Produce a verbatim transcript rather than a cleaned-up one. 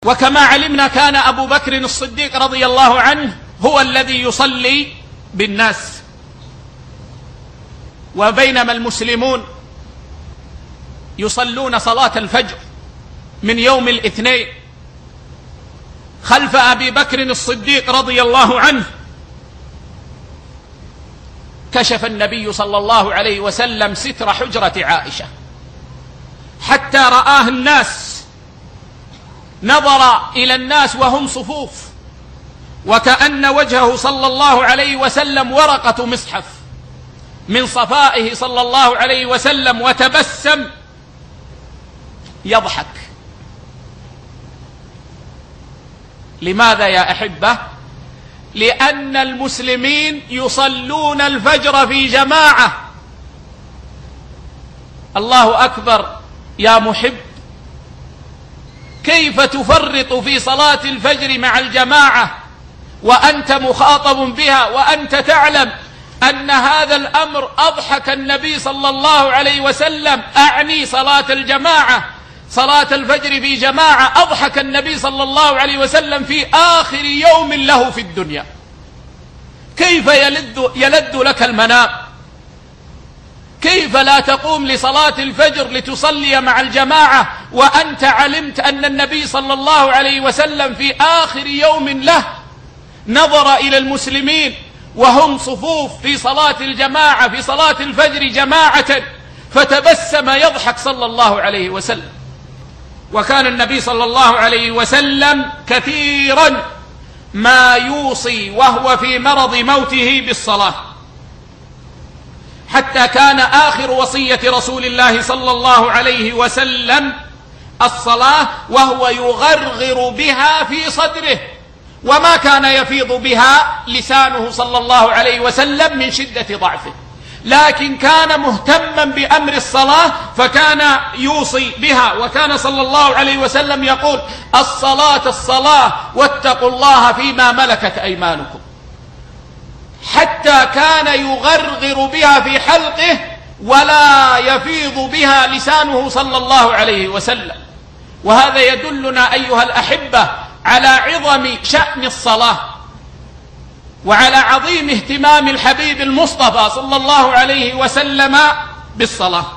وكما علمنا كان أبو بكر الصديق رضي الله عنه هو الذي يصلي بالناس، وبينما المسلمون يصلون صلاة الفجر من يوم الاثنين خلف أبي بكر الصديق رضي الله عنه، كشف النبي صلى الله عليه وسلم ستر حجرة عائشة حتى رآه الناس، نظر إلى الناس وهم صفوف، وكأن وجهه صلى الله عليه وسلم ورقة مصحف من صفائه صلى الله عليه وسلم، وتبسم يضحك. لماذا يا أحبة؟ لأن المسلمين يصلون الفجر في جماعة. الله أكبر يا محب، كيف تفرط في صلاة الفجر مع الجماعة وأنت مخاطب بها وأنت تعلم أن هذا الأمر أضحك النبي صلى الله عليه وسلم، أعني صلاة الجماعة، صلاة الفجر في جماعة، أضحك النبي صلى الله عليه وسلم في آخر يوم له في الدنيا. كيف يلد, يلد لك المنام؟ كيف لا تقوم لصلاة الفجر لتصلي مع الجماعة وأنت علمت أن النبي صلى الله عليه وسلم في آخر يوم له نظر إلى المسلمين وهم صفوف في صلاة الجماعة، في صلاة الفجر جماعة، فتبسم يضحك صلى الله عليه وسلم. وكان النبي صلى الله عليه وسلم كثيرا ما يوصي وهو في مرض موته بالصلاة، حتى كان آخر وصية رسول الله صلى الله عليه وسلم الصلاة، وهو يغرغر بها في صدره، وما كان يفيض بها لسانه صلى الله عليه وسلم من شدة ضعفه، لكن كان مهتما بأمر الصلاة فكان يوصي بها. وكان صلى الله عليه وسلم يقول: الصلاة الصلاة واتقوا الله فيما ملكت أيمانكم، حتى كان يغرغر بها في حلقه ولا يفيض بها لسانه صلى الله عليه وسلم. وهذا يدلنا أيها الأحبة على عظم شأن الصلاة وعلى عظيم اهتمام الحبيب المصطفى صلى الله عليه وسلم بالصلاة.